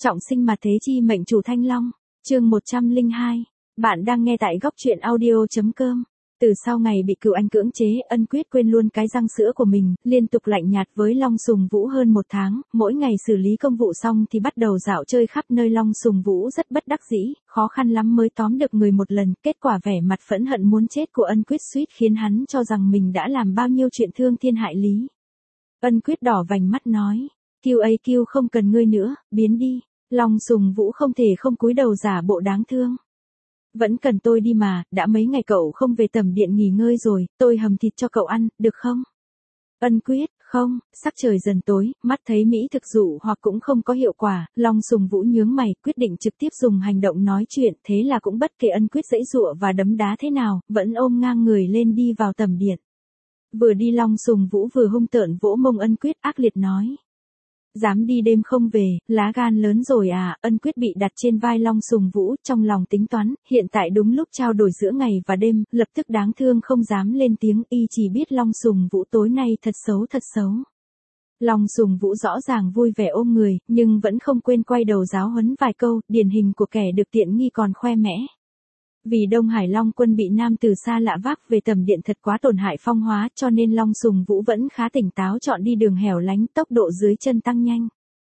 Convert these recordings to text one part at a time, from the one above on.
Trọng sinh mà thế chi mệnh chủ Thanh Long, chương 102. Bạn đang nghe tại góc truyện audio.com. Từ sau ngày bị cựu anh cưỡng chế, Ân Quyết quên luôn cái răng sữa của mình, liên tục lạnh nhạt với Long Sùng Vũ hơn một tháng, mỗi ngày xử lý công vụ xong thì bắt đầu dạo chơi khắp nơi. Long Sùng Vũ rất bất đắc dĩ, khó khăn lắm mới tóm được người một lần, kết quả vẻ mặt phẫn hận muốn chết của Ân Quyết suýt khiến hắn cho rằng mình đã làm bao nhiêu chuyện thương thiên hại lý. Ân Quyết đỏ vành mắt nói, QAQ không cần ngươi nữa, biến đi. Long Sùng Vũ không thể không cúi đầu giả bộ đáng thương. Vẫn cần tôi đi mà, đã mấy ngày cậu không về tầm điện nghỉ ngơi rồi, tôi hầm thịt cho cậu ăn, được không? Ân Quyết, không, sắc trời dần tối, mắt thấy mỹ thực dụ hoặc cũng không có hiệu quả, Long Sùng Vũ nhướng mày, quyết định trực tiếp dùng hành động nói chuyện, thế là cũng bất kể Ân Quyết giãy giụa và đấm đá thế nào, vẫn ôm ngang người lên đi vào tầm điện. Vừa đi Long Sùng Vũ vừa hung tợn vỗ mông Ân Quyết, ác liệt nói. Dám đi đêm không về, lá gan lớn rồi à. Ân Quyết bị đặt trên vai Long Sùng Vũ, trong lòng tính toán, hiện tại đúng lúc trao đổi giữa ngày và đêm, lập tức đáng thương không dám lên tiếng, y chỉ biết Long Sùng Vũ tối nay thật xấu. Long Sùng Vũ rõ ràng vui vẻ ôm người, nhưng vẫn không quên quay đầu giáo huấn vài câu, điển hình của kẻ được tiện nghi còn khoe mẽ. Vì Đông Hải Long Quân bị nam từ xa lạ vác về tầm điện thật quá tổn hại phong hóa, cho nên Long Sùng Vũ vẫn khá tỉnh táo chọn đi đường hẻo lánh, tốc độ dưới chân tăng nhanh.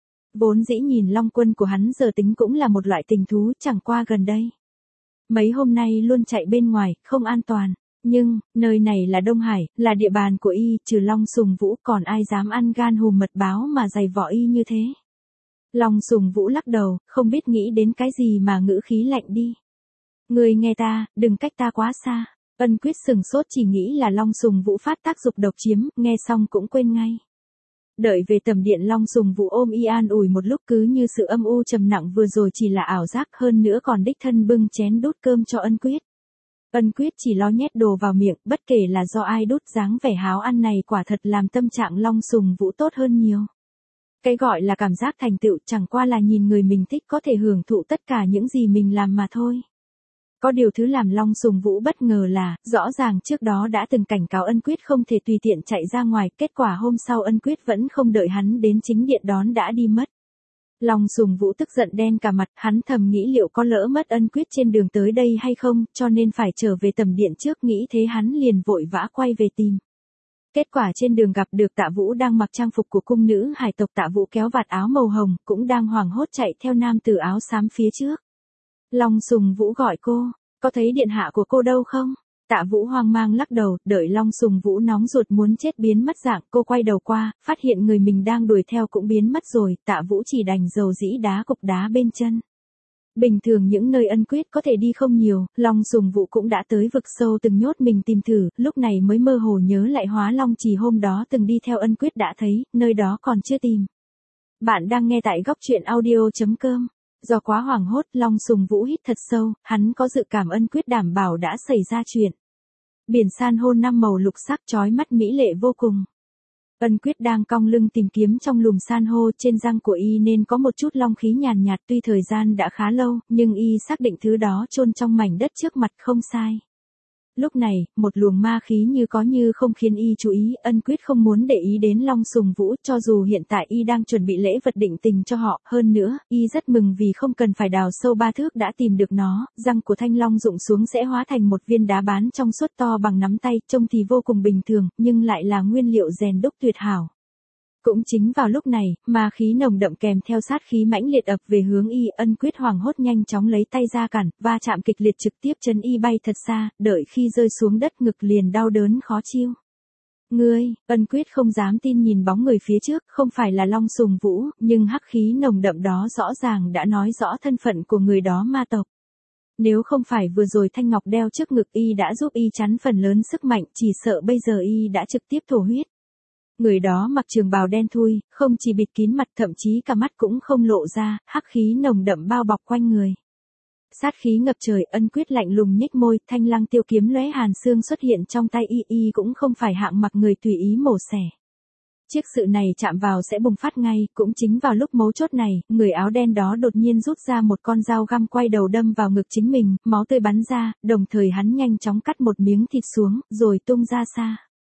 Vốn dĩ nhìn Long Quân của hắn giờ tính cũng là một loại tình thú, chẳng qua gần đây mấy hôm nay luôn chạy bên ngoài, không an toàn. Nhưng, nơi này là Đông Hải, là địa bàn của y, trừ Long Sùng Vũ còn ai dám ăn gan hùm mật báo mà giày vò y như thế. Long Sùng Vũ lắc đầu, không biết nghĩ đến cái gì mà ngữ khí lạnh đi. Người nghe ta, đừng cách ta quá xa. Ân Quyết sừng sốt chỉ nghĩ là Long Sùng Vũ phát tác dục độc chiếm, nghe xong cũng quên ngay. Đợi về tầm điện Long Sùng Vũ ôm y an ủi một lúc, cứ như sự âm u trầm nặng vừa rồi chỉ là ảo giác, hơn nữa còn đích thân bưng chén đút cơm cho Ân Quyết. Ân Quyết chỉ lo nhét đồ vào miệng, bất kể là do ai đút, dáng vẻ háo ăn này quả thật làm tâm trạng Long Sùng Vũ tốt hơn nhiều. Cái gọi là cảm giác thành tựu chẳng qua là nhìn người mình thích có thể hưởng thụ tất cả những gì mình làm mà thôi. Có điều thứ làm Long Sùng Vũ bất ngờ là, rõ ràng trước đó đã từng cảnh cáo Ân Quyết không thể tùy tiện chạy ra ngoài, kết quả hôm sau Ân Quyết vẫn không đợi hắn đến chính điện đón đã đi mất. Long Sùng Vũ tức giận đen cả mặt, hắn thầm nghĩ liệu có lỡ mất Ân Quyết trên đường tới đây hay không, cho nên phải trở về tầm điện trước, nghĩ thế hắn liền vội vã quay về tìm. Kết quả trên đường gặp được Tạ Vũ đang mặc trang phục của cung nữ hải tộc. Tạ Vũ kéo vạt áo màu hồng, cũng đang hoảng hốt chạy theo nam tử áo xám phía trước. Long Sùng Vũ gọi cô, có thấy điện hạ của cô đâu không? Tạ Vũ hoang mang lắc đầu, đợi Long Sùng Vũ nóng ruột muốn chết biến mất dạng, cô quay đầu qua, phát hiện người mình đang đuổi theo cũng biến mất rồi, Tạ Vũ chỉ đành dầu dĩ đá cục đá bên chân. Bình thường những nơi Ân Quyết có thể đi không nhiều, Long Sùng Vũ cũng đã tới vực sâu từng nhốt mình tìm thử, lúc này mới mơ hồ nhớ lại Hóa Long Trì hôm đó từng đi theo Ân Quyết đã thấy, nơi đó còn chưa tìm. Bạn đang nghe tại góc truyện audio.com. Do quá hoảng hốt, Long Sùng Vũ hít thật sâu, hắn có dự cảm Ân Quyết đảm bảo đã xảy ra chuyện. Biển san hô 5 màu lục sắc chói mắt mỹ lệ vô cùng. Ân Quyết đang cong lưng tìm kiếm trong lùm san hô, trên răng của y nên có một chút long khí nhàn nhạt, tuy thời gian đã khá lâu, nhưng y xác định thứ đó chôn trong mảnh đất trước mặt không sai. Lúc này, một luồng ma khí như có như không khiến y chú ý, Ân Quyết không muốn để ý đến Long Sùng Vũ, cho dù hiện tại y đang chuẩn bị lễ vật định tình cho họ, hơn nữa, y rất mừng vì không cần phải đào sâu 3 thước đã tìm được nó, răng của thanh long rụng xuống sẽ hóa thành một viên đá bán trong suốt to bằng nắm tay, trông thì vô cùng bình thường, nhưng lại là nguyên liệu rèn đúc tuyệt hảo. Cũng chính vào lúc này, ma khí nồng đậm kèm theo sát khí mãnh liệt ập về hướng y, Ân Quyết hoảng hốt nhanh chóng lấy tay ra cản, va chạm kịch liệt trực tiếp chân y bay thật xa, đợi khi rơi xuống đất ngực liền đau đớn khó chịu. Ngươi, Ân Quyết không dám tin nhìn bóng người phía trước, không phải là Long Sùng Vũ, nhưng hắc khí nồng đậm đó rõ ràng đã nói rõ thân phận của người đó ma tộc. Nếu không phải vừa rồi thanh ngọc đeo trước ngực y đã giúp y chắn phần lớn sức mạnh, chỉ sợ bây giờ y đã trực tiếp thổ huyết. Người đó mặc trường bào đen thui, không chỉ bịt kín mặt thậm chí cả mắt cũng không lộ ra, hắc khí nồng đậm bao bọc quanh người. Sát khí ngập trời, Ân Quyết lạnh lùng nhếch môi, thanh lăng tiêu kiếm lóe hàn xương xuất hiện trong tay y cũng không phải hạng mặc người tùy ý mổ xẻ. Chiếc sự này chạm vào sẽ bùng phát ngay, cũng chính vào lúc mấu chốt này, người áo đen đó đột nhiên rút ra một con dao găm quay đầu đâm vào ngực chính mình, máu tươi bắn ra, đồng thời hắn nhanh chóng cắt một miếng thịt xuống, rồi tung ra xa.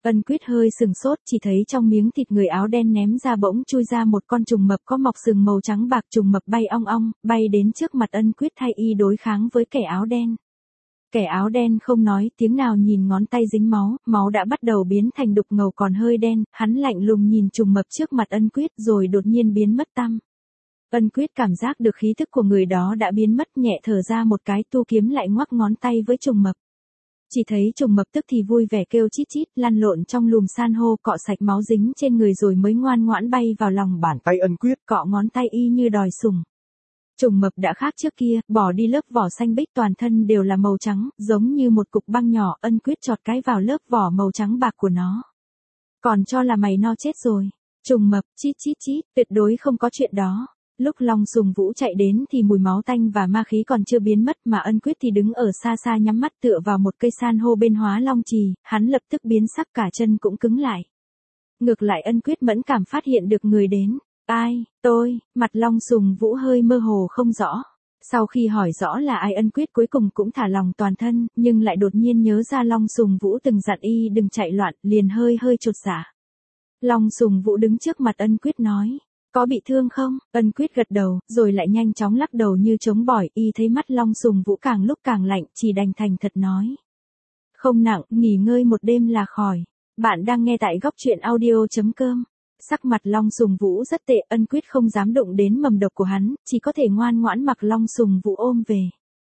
Ân Quyết hơi sừng sốt, chỉ thấy trong miếng thịt người áo đen ném ra bỗng chui ra một con trùng mập có mọc sừng màu trắng bạc. Trùng mập bay ong ong, bay đến trước mặt Ân Quyết thay y đối kháng với kẻ áo đen. Kẻ áo đen không nói tiếng nào, nhìn ngón tay dính máu, máu đã bắt đầu biến thành đục ngầu còn hơi đen, hắn lạnh lùng nhìn trùng mập trước mặt Ân Quyết rồi đột nhiên biến mất tăm. Ân Quyết cảm giác được khí thức của người đó đã biến mất, nhẹ thở ra một cái, tu kiếm lại ngoắc ngón tay với trùng mập. Chỉ thấy trùng mập tức thì vui vẻ kêu chít chít, lăn lộn trong lùm san hô, cọ sạch máu dính trên người rồi mới ngoan ngoãn bay vào lòng bàn tay Ân Quyết, cọ ngón tay y như đòi sủng. Trùng mập đã khác trước kia, bỏ đi lớp vỏ xanh bích, toàn thân đều là màu trắng, giống như một cục băng nhỏ. Ân Quyết chọt cái vào lớp vỏ màu trắng bạc của nó. Còn cho là mày no chết rồi. Trùng mập, chít chít chít, tuyệt đối không có chuyện đó. Lúc Long Sùng Vũ chạy đến thì mùi máu tanh và ma khí còn chưa biến mất, mà Ân Quyết thì đứng ở xa xa nhắm mắt tựa vào một cây san hô bên Hóa Long Trì, hắn lập tức biến sắc, cả chân cũng cứng lại. Ngược lại Ân Quyết mẫn cảm phát hiện được người đến. Ai, tôi, mặt Long Sùng Vũ hơi mơ hồ không rõ. Sau khi hỏi rõ là ai, Ân Quyết cuối cùng cũng thả lòng toàn thân, nhưng lại đột nhiên nhớ ra Long Sùng Vũ từng dặn y đừng chạy loạn, liền hơi chột dạ. Long Sùng Vũ đứng trước mặt Ân Quyết nói. Có bị thương không? Ân Quyết gật đầu, rồi lại nhanh chóng lắc đầu như chống bỏi. Y thấy mắt Long Sùng Vũ càng lúc càng lạnh, chỉ đành thành thật nói. Không nặng, nghỉ ngơi một đêm là khỏi. Bạn đang nghe tại góc truyện audio.com. Sắc mặt Long Sùng Vũ rất tệ, Ân Quyết không dám đụng đến mầm độc của hắn, chỉ có thể ngoan ngoãn mặc Long Sùng Vũ ôm về.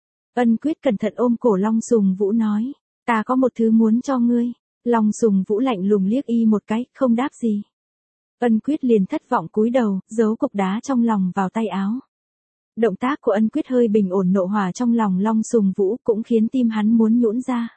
Ân Quyết cẩn thận ôm cổ Long Sùng Vũ nói. Ta có một thứ muốn cho ngươi. Long Sùng Vũ lạnh lùng liếc y một cái, không đáp gì. Ân Quyết liền thất vọng cúi đầu, giấu cục đá trong lòng vào tay áo. Động tác của Ân Quyết hơi bình ổn nộ hỏa trong lòng Long Sùng Vũ, cũng khiến tim hắn muốn nhũn ra.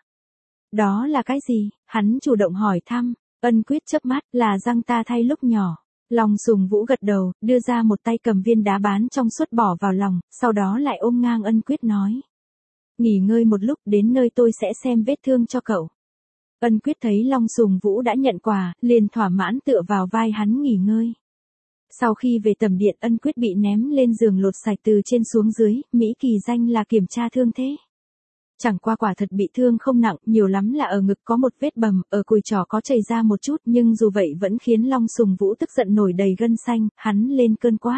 Đó là cái gì? Hắn chủ động hỏi thăm. Ân Quyết chớp mắt, là răng ta thay lúc nhỏ. Long Sùng Vũ gật đầu, đưa ra một tay cầm viên đá bán trong suốt bỏ vào lòng, sau đó lại ôm ngang Ân Quyết nói. Nghỉ ngơi một lúc, đến nơi tôi sẽ xem vết thương cho cậu. Ân Quyết thấy Long Sùng Vũ đã nhận quà, liền thỏa mãn tựa vào vai hắn nghỉ ngơi. Sau khi về tầm điện, Ân Quyết bị ném lên giường lột sạch từ trên xuống dưới, mỹ kỳ danh là kiểm tra thương thế. Chẳng qua quả thật bị thương không nặng, nhiều lắm là ở ngực có một vết bầm, ở cùi trỏ có chảy ra một chút, nhưng dù vậy vẫn khiến Long Sùng Vũ tức giận nổi đầy gân xanh, hắn lên cơn quát.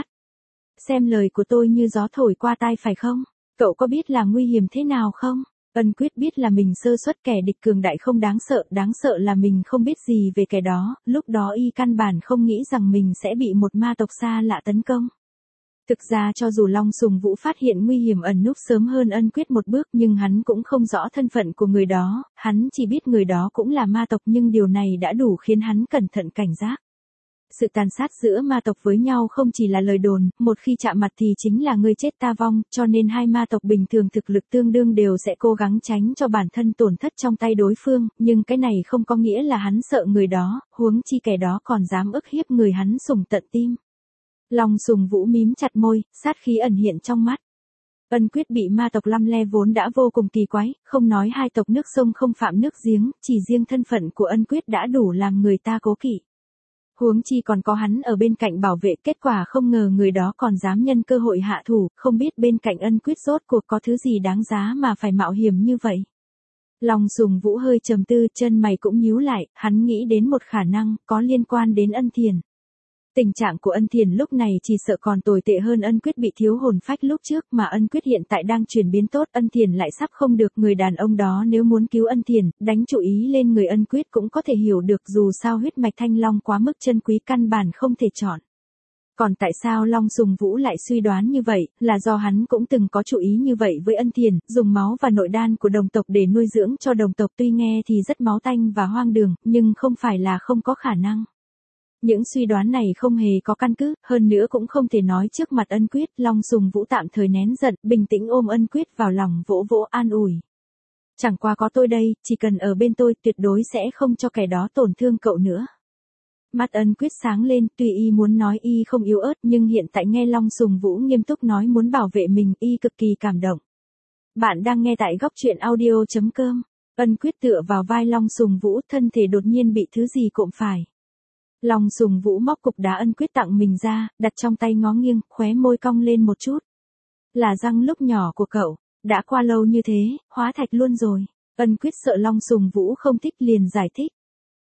Xem lời của tôi như gió thổi qua tai phải không? Cậu có biết là nguy hiểm thế nào không? Ân Quyết biết là mình sơ suất, kẻ địch cường đại không đáng sợ là mình không biết gì về kẻ đó, lúc đó y căn bản không nghĩ rằng mình sẽ bị một ma tộc xa lạ tấn công. Thực ra cho dù Long Sùng Vũ phát hiện nguy hiểm ẩn núp sớm hơn Ân Quyết một bước, nhưng hắn cũng không rõ thân phận của người đó, hắn chỉ biết người đó cũng là ma tộc, nhưng điều này đã đủ khiến hắn cẩn thận cảnh giác. Sự tàn sát giữa ma tộc với nhau không chỉ là lời đồn, một khi chạm mặt thì chính là ngươi chết ta vong, cho nên hai ma tộc bình thường thực lực tương đương đều sẽ cố gắng tránh cho bản thân tổn thất trong tay đối phương, nhưng cái này không có nghĩa là hắn sợ người đó, huống chi kẻ đó còn dám ức hiếp người hắn sủng tận tim. Long Sùng Vũ mím chặt môi, sát khí ẩn hiện trong mắt. Ân Quyết bị ma tộc lăm le vốn đã vô cùng kỳ quái, không nói hai tộc nước sông không phạm nước giếng, chỉ riêng thân phận của Ân Quyết đã đủ làm người ta cố kỵ. Huống chi còn có hắn ở bên cạnh bảo vệ, kết quả không ngờ người đó còn dám nhân cơ hội hạ thủ, không biết bên cạnh Ân Quyết rốt cuộc có thứ gì đáng giá mà phải mạo hiểm như vậy. Long Sùng Vũ hơi trầm tư, chân mày cũng nhíu lại, hắn nghĩ đến một khả năng, có liên quan đến Ân Thiền. Tình trạng của Ân Thiền lúc này chỉ sợ còn tồi tệ hơn Ân Quyết bị thiếu hồn phách lúc trước, mà Ân Quyết hiện tại đang chuyển biến tốt, Ân Thiền lại sắp không được. Người đàn ông đó nếu muốn cứu Ân Thiền, đánh chú ý lên người Ân Quyết cũng có thể hiểu được, dù sao huyết mạch Thanh Long quá mức chân quý, căn bản không thể chọn. Còn tại sao Long Sùng Vũ lại suy đoán như vậy, là do hắn cũng từng có chú ý như vậy với Ân Thiền, dùng máu và nội đan của đồng tộc để nuôi dưỡng cho đồng tộc, tuy nghe thì rất máu tanh và hoang đường, nhưng không phải là không có khả năng. Những suy đoán này không hề có căn cứ, hơn nữa cũng không thể nói trước mặt Ân Quyết. Long Sùng Vũ tạm thời nén giận, bình tĩnh ôm Ân Quyết vào lòng, vỗ vỗ an ủi. Chẳng qua có tôi đây, chỉ cần ở bên tôi, tuyệt đối sẽ không cho kẻ đó tổn thương cậu nữa. Mắt Ân Quyết sáng lên, tuy y muốn nói y không yếu ớt, nhưng hiện tại nghe Long Sùng Vũ nghiêm túc nói muốn bảo vệ mình, y cực kỳ cảm động. Bạn đang nghe tại góc truyện audio.com. Ân Quyết tựa vào vai Long Sùng Vũ, thân thể đột nhiên bị thứ gì cộm phải. Long Sùng Vũ móc cục đá Ân Quyết tặng mình ra, đặt trong tay ngó nghiêng, khóe môi cong lên một chút. Là răng lúc nhỏ của cậu, đã qua lâu như thế, hóa thạch luôn rồi. Ân Quyết sợ Long Sùng Vũ không thích liền giải thích.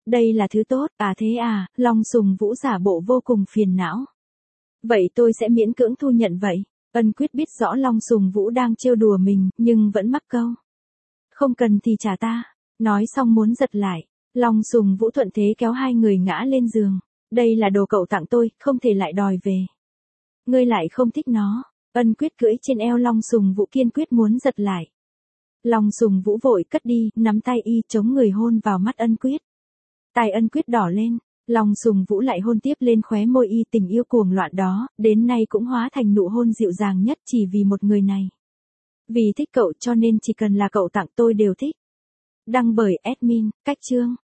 Đây là thứ tốt, à thế à, Long Sùng Vũ giả bộ vô cùng phiền não. Vậy tôi sẽ miễn cưỡng thu nhận vậy. Ân Quyết biết rõ Long Sùng Vũ đang trêu đùa mình, nhưng vẫn mắc câu. Không cần thì trả ta. Nói xong muốn giật lại. Long Sùng Vũ thuận thế kéo hai người ngã lên giường. Đây là đồ cậu tặng tôi, không thể lại đòi về. Ngươi lại không thích nó. Ân Quyết cưỡi trên eo Long Sùng Vũ kiên quyết muốn giật lại. Long Sùng Vũ vội cất đi, nắm tay y chống người hôn vào mắt Ân Quyết. Tai Ân Quyết đỏ lên. Long Sùng Vũ lại hôn tiếp lên khóe môi y, tình yêu cuồng loạn đó, đến nay cũng hóa thành nụ hôn dịu dàng nhất chỉ vì một người này. Vì thích cậu cho nên chỉ cần là cậu tặng tôi đều thích. Đăng bởi admin, Cách Chương.